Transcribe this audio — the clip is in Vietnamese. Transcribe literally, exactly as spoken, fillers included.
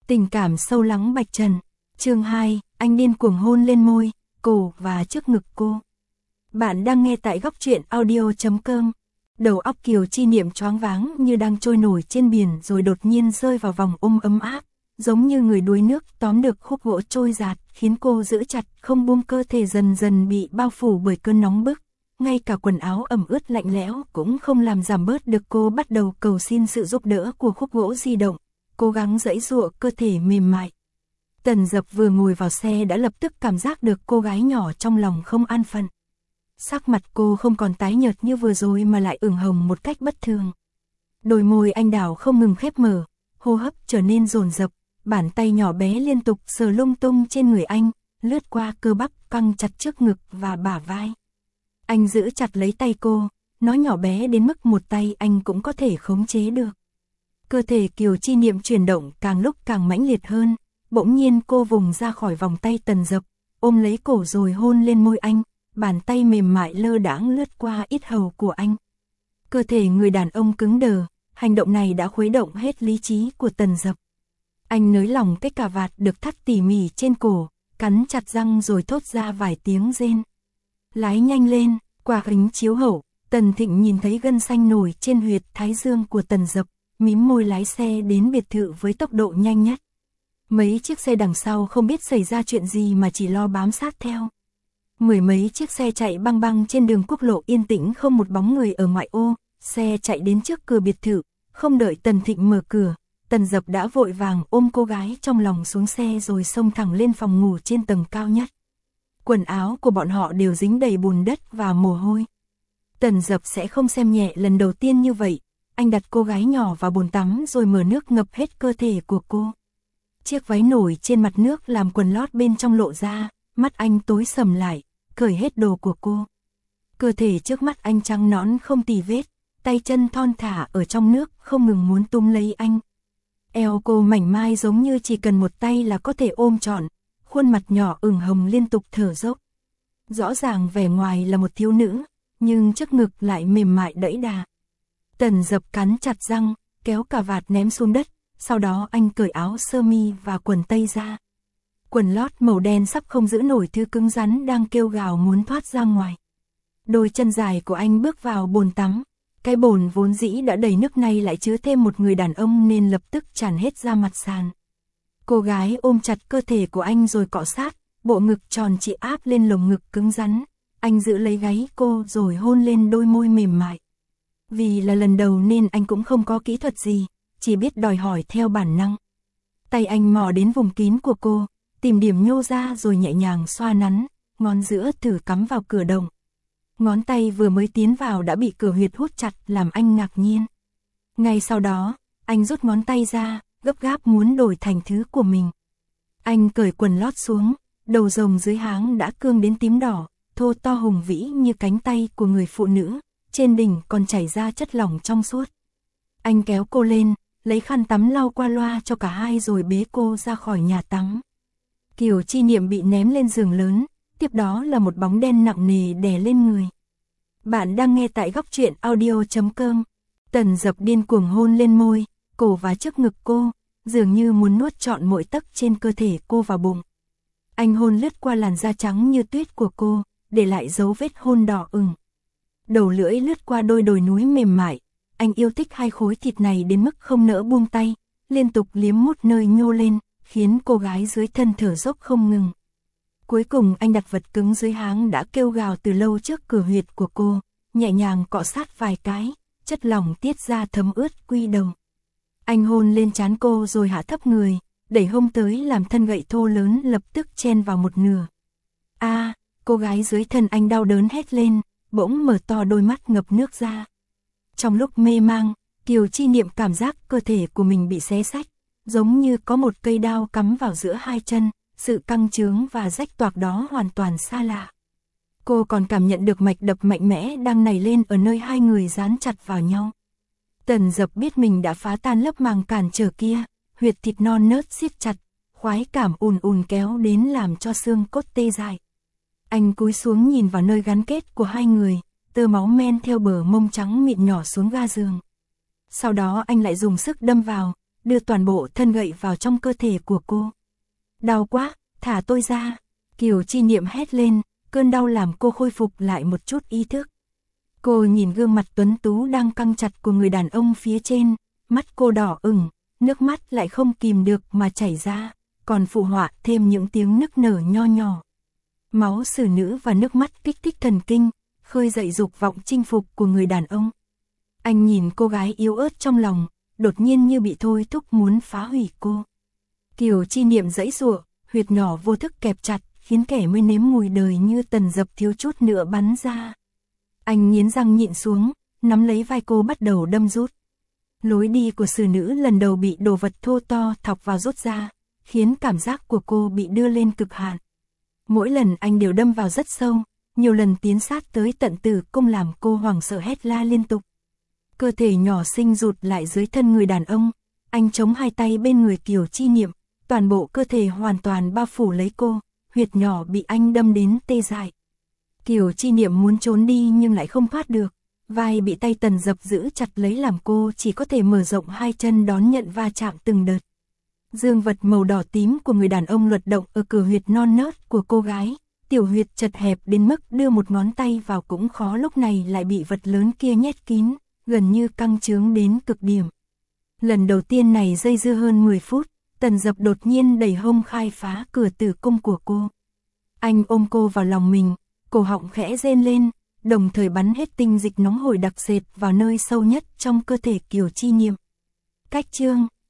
Tình cảm sâu lắng Bạch Trần. Chương hai, anh điên cuồng hôn lên môi, cổ và trước ngực cô. Bạn đang nghe tại góc truyện audio chấm com. Đầu óc Kiều Chi Niệm choáng váng như đang trôi nổi trên biển rồi đột nhiên rơi vào vòng ôm ấm áp, giống như người đuối nước tóm được khúc gỗ trôi dạt, khiến cô giữ chặt không buông, cơ thể dần dần bị bao phủ bởi cơn nóng bức. Ngay cả quần áo ẩm ướt lạnh lẽo cũng không làm giảm bớt được cô bắt đầu cầu xin sự giúp đỡ của khúc gỗ di động, cố gắng giãy giụa cơ thể mềm mại. Tần Dập vừa ngồi vào xe đã lập tức cảm giác được cô gái nhỏ trong lòng không an phận. Sắc mặt cô không còn tái nhợt như vừa rồi mà lại ửng hồng một cách bất thường. Đôi môi anh đào không ngừng khép mở, hô hấp trở nên dồn dập, bàn tay nhỏ bé liên tục sờ lung tung trên người anh, lướt qua cơ bắp căng chặt trước ngực và bả vai. Anh giữ chặt lấy tay cô, nó nhỏ bé đến mức một tay anh cũng có thể khống chế được. Cơ thể Kiều Chi Niệm chuyển động càng lúc càng mãnh liệt hơn, bỗng nhiên cô vùng ra khỏi vòng tay Tần Dập, ôm lấy cổ rồi hôn lên môi anh, bàn tay mềm mại lơ đãng lướt qua yết hầu của anh. Cơ thể người đàn ông cứng đờ, hành động này đã khuấy động hết lý trí của Tần Dập. Anh nới lỏng cái cà vạt được thắt tỉ mỉ trên cổ, cắn chặt răng rồi thốt ra vài tiếng rên. Lái nhanh lên, qua kính chiếu hậu, Tần Thịnh nhìn thấy gân xanh nổi trên huyệt thái dương của Tần Dập, mím môi lái xe đến biệt thự với tốc độ nhanh nhất. Mấy chiếc xe đằng sau không biết xảy ra chuyện gì mà chỉ lo bám sát theo. Mười mấy chiếc xe chạy băng băng trên đường quốc lộ yên tĩnh, không một bóng người ở ngoại ô. Xe chạy đến trước cửa biệt thự, không đợi Tần Thịnh mở cửa, Tần Dập đã vội vàng ôm cô gái trong lòng xuống xe rồi xông thẳng lên phòng ngủ trên tầng cao nhất. Quần áo của bọn họ đều dính đầy bùn đất và mồ hôi. Tần Dập sẽ không xem nhẹ lần đầu tiên như vậy. Anh đặt cô gái nhỏ vào bồn tắm rồi mở nước ngập hết cơ thể của cô. Chiếc váy nổi trên mặt nước làm quần lót bên trong lộ ra, mắt anh tối sầm lại, cởi hết đồ của cô. Cơ thể trước mắt anh trắng nõn không tì vết, tay chân thon thả ở trong nước không ngừng muốn túm lấy anh. Eo cô mảnh mai giống như chỉ cần một tay là có thể ôm trọn, khuôn mặt nhỏ ửng hồng liên tục thở dốc. Rõ ràng vẻ ngoài là một thiếu nữ, nhưng trước ngực lại mềm mại đẫy đà. Tần Dập cắn chặt răng, kéo cà vạt ném xuống đất, sau đó anh cởi áo sơ mi và quần tây ra. Quần lót màu đen sắp không giữ nổi thứ cứng rắn đang kêu gào muốn thoát ra ngoài. Đôi chân dài của anh bước vào bồn tắm, cái bồn vốn dĩ đã đầy nước này lại chứa thêm một người đàn ông nên lập tức tràn hết ra mặt sàn. Cô gái ôm chặt cơ thể của anh rồi cọ sát, bộ ngực tròn trịa áp lên lồng ngực cứng rắn. Anh giữ lấy gáy cô rồi hôn lên đôi môi mềm mại. Vì là lần đầu nên anh cũng không có kỹ thuật gì, chỉ biết đòi hỏi theo bản năng. Tay anh mò đến vùng kín của cô, tìm điểm nhô ra rồi nhẹ nhàng xoa nắn, ngón giữa thử cắm vào cửa động. Ngón tay vừa mới tiến vào đã bị cửa huyệt hút chặt làm anh ngạc nhiên. Ngay sau đó, anh rút ngón tay ra, gấp gáp muốn đổi thành thứ của mình. Anh cởi quần lót xuống, đầu rồng dưới háng đã cương đến tím đỏ, thô to hùng vĩ như cánh tay của người phụ nữ, trên đỉnh còn chảy ra chất lỏng trong suốt. Anh kéo cô lên, lấy khăn tắm lau qua loa cho cả hai rồi bế cô ra khỏi nhà tắm. Kiều Chi Niệm bị ném lên giường lớn, tiếp đó là một bóng đen nặng nề đè lên người. Bạn đang nghe tại góc truyện audio chấm com. Tần Dập điên cuồng hôn lên môi, cổ và trước ngực cô, dường như muốn nuốt trọn mỗi tấc trên cơ thể cô vào bụng. Anh hôn lướt qua làn da trắng như tuyết của cô, để lại dấu vết hôn đỏ ửng. Đầu lưỡi lướt qua đôi đồi núi mềm mại, anh yêu thích hai khối thịt này đến mức không nỡ buông tay, liên tục liếm mút nơi nhô lên, khiến cô gái dưới thân thở dốc không ngừng. Cuối cùng anh đặt vật cứng dưới háng đã kêu gào từ lâu trước cửa huyệt của cô, nhẹ nhàng cọ sát vài cái, chất lỏng tiết ra thấm ướt quy đầu. Anh hôn lên trán cô rồi hạ thấp người, đẩy hông tới làm thân gậy thô lớn lập tức chen vào một nửa. A, à, cô gái dưới thân anh đau đớn hét lên, bỗng mở to đôi mắt ngập nước ra. Trong lúc mê mang, Kiều Chi Niệm cảm giác cơ thể của mình bị xé xách, giống như có một cây đao cắm vào giữa hai chân, sự căng trướng và rách toạc đó hoàn toàn xa lạ. Cô còn cảm nhận được mạch đập mạnh mẽ đang nảy lên ở nơi hai người dán chặt vào nhau. Tần Dập biết mình đã phá tan lớp màng cản trở kia, huyệt thịt non nớt siết chặt, khoái cảm ùn ùn kéo đến làm cho xương cốt tê dại. Anh cúi xuống nhìn vào nơi gắn kết của hai người, tơ máu men theo bờ mông trắng mịn nhỏ xuống ga giường. Sau đó anh lại dùng sức đâm vào, đưa toàn bộ thân gậy vào trong cơ thể của cô. Đau quá, thả tôi ra. Kiều Chi Niệm hét lên, cơn đau làm cô khôi phục lại một chút ý thức. Cô nhìn gương mặt tuấn tú đang căng chặt của người đàn ông phía trên, mắt cô đỏ ửng, nước mắt lại không kìm được mà chảy ra, còn phụ họa thêm những tiếng nức nở nho nhỏ. Máu xử nữ và nước mắt kích thích thần kinh, khơi dậy dục vọng chinh phục của người đàn ông. Anh nhìn cô gái yếu ớt trong lòng, đột nhiên như bị thôi thúc muốn phá hủy cô. Kiều Chi Niệm giãy giụa, huyệt nhỏ vô thức kẹp chặt, khiến kẻ mới nếm mùi đời như Tần Dập thiếu chút nữa bắn ra. Anh nghiến răng nhịn xuống, nắm lấy vai cô bắt đầu đâm rút. Lối đi của xử nữ lần đầu bị đồ vật thô to thọc vào rút ra, khiến cảm giác của cô bị đưa lên cực hạn. Mỗi lần anh đều đâm vào rất sâu, nhiều lần tiến sát tới tận tử cung làm cô hoảng sợ hét la liên tục. Cơ thể nhỏ xinh rụt lại dưới thân người đàn ông, anh chống hai tay bên người Kiều Chi Niệm, toàn bộ cơ thể hoàn toàn bao phủ lấy cô, huyệt nhỏ bị anh đâm đến tê dại. Kiều Chi Niệm muốn trốn đi nhưng lại không thoát được, vai bị tay Tần Dập giữ chặt lấy làm cô chỉ có thể mở rộng hai chân đón nhận va chạm từng đợt. Dương vật màu đỏ tím của người đàn ông luật động ở cửa huyệt non nớt của cô gái, tiểu huyệt chật hẹp đến mức đưa một ngón tay vào cũng khó, lúc này lại bị vật lớn kia nhét kín, gần như căng trướng đến cực điểm. Lần đầu tiên này dây dưa hơn mười phút, Tần Dập đột nhiên đẩy hông khai phá cửa tử cung của cô. Anh ôm cô vào lòng mình, cổ họng khẽ rên lên, đồng thời bắn hết tinh dịch nóng hổi đặc sệt vào nơi sâu nhất trong cơ thể Kiều Chi Niệm. Cách chương